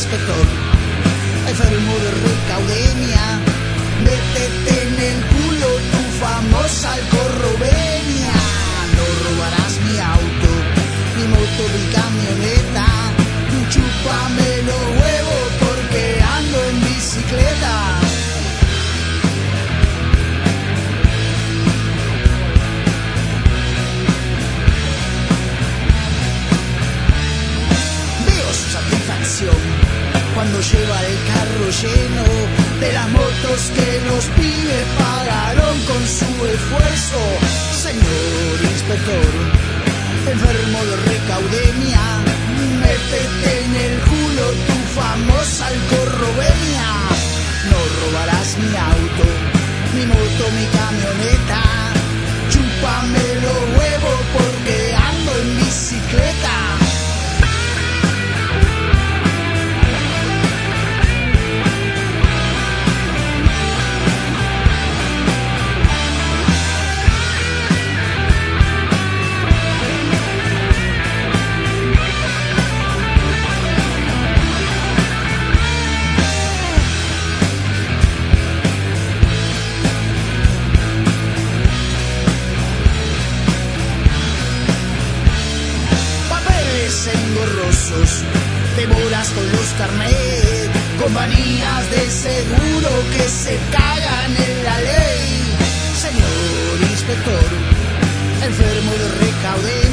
inspector, enfermo de recaudemia, métete en el culo tu famosa alcorrobenia. No robarás mi auto, mi moto, mi camioneta, chúpame los huevos porque ando en bicicleta. Cuando lleva el carro lleno de las motos que los pibes pagaron con su esfuerzo. Señor inspector, enfermo de recaudemia, métete en el culo tu famosa alcorrobenia. No robarás mi auto, mi moto, mi camioneta, chúpame los huevos porque ando en bicicleta. Demoras con los carnet, compañías de seguro que se cagan en la ley. Señor inspector, enfermo de recaudemia,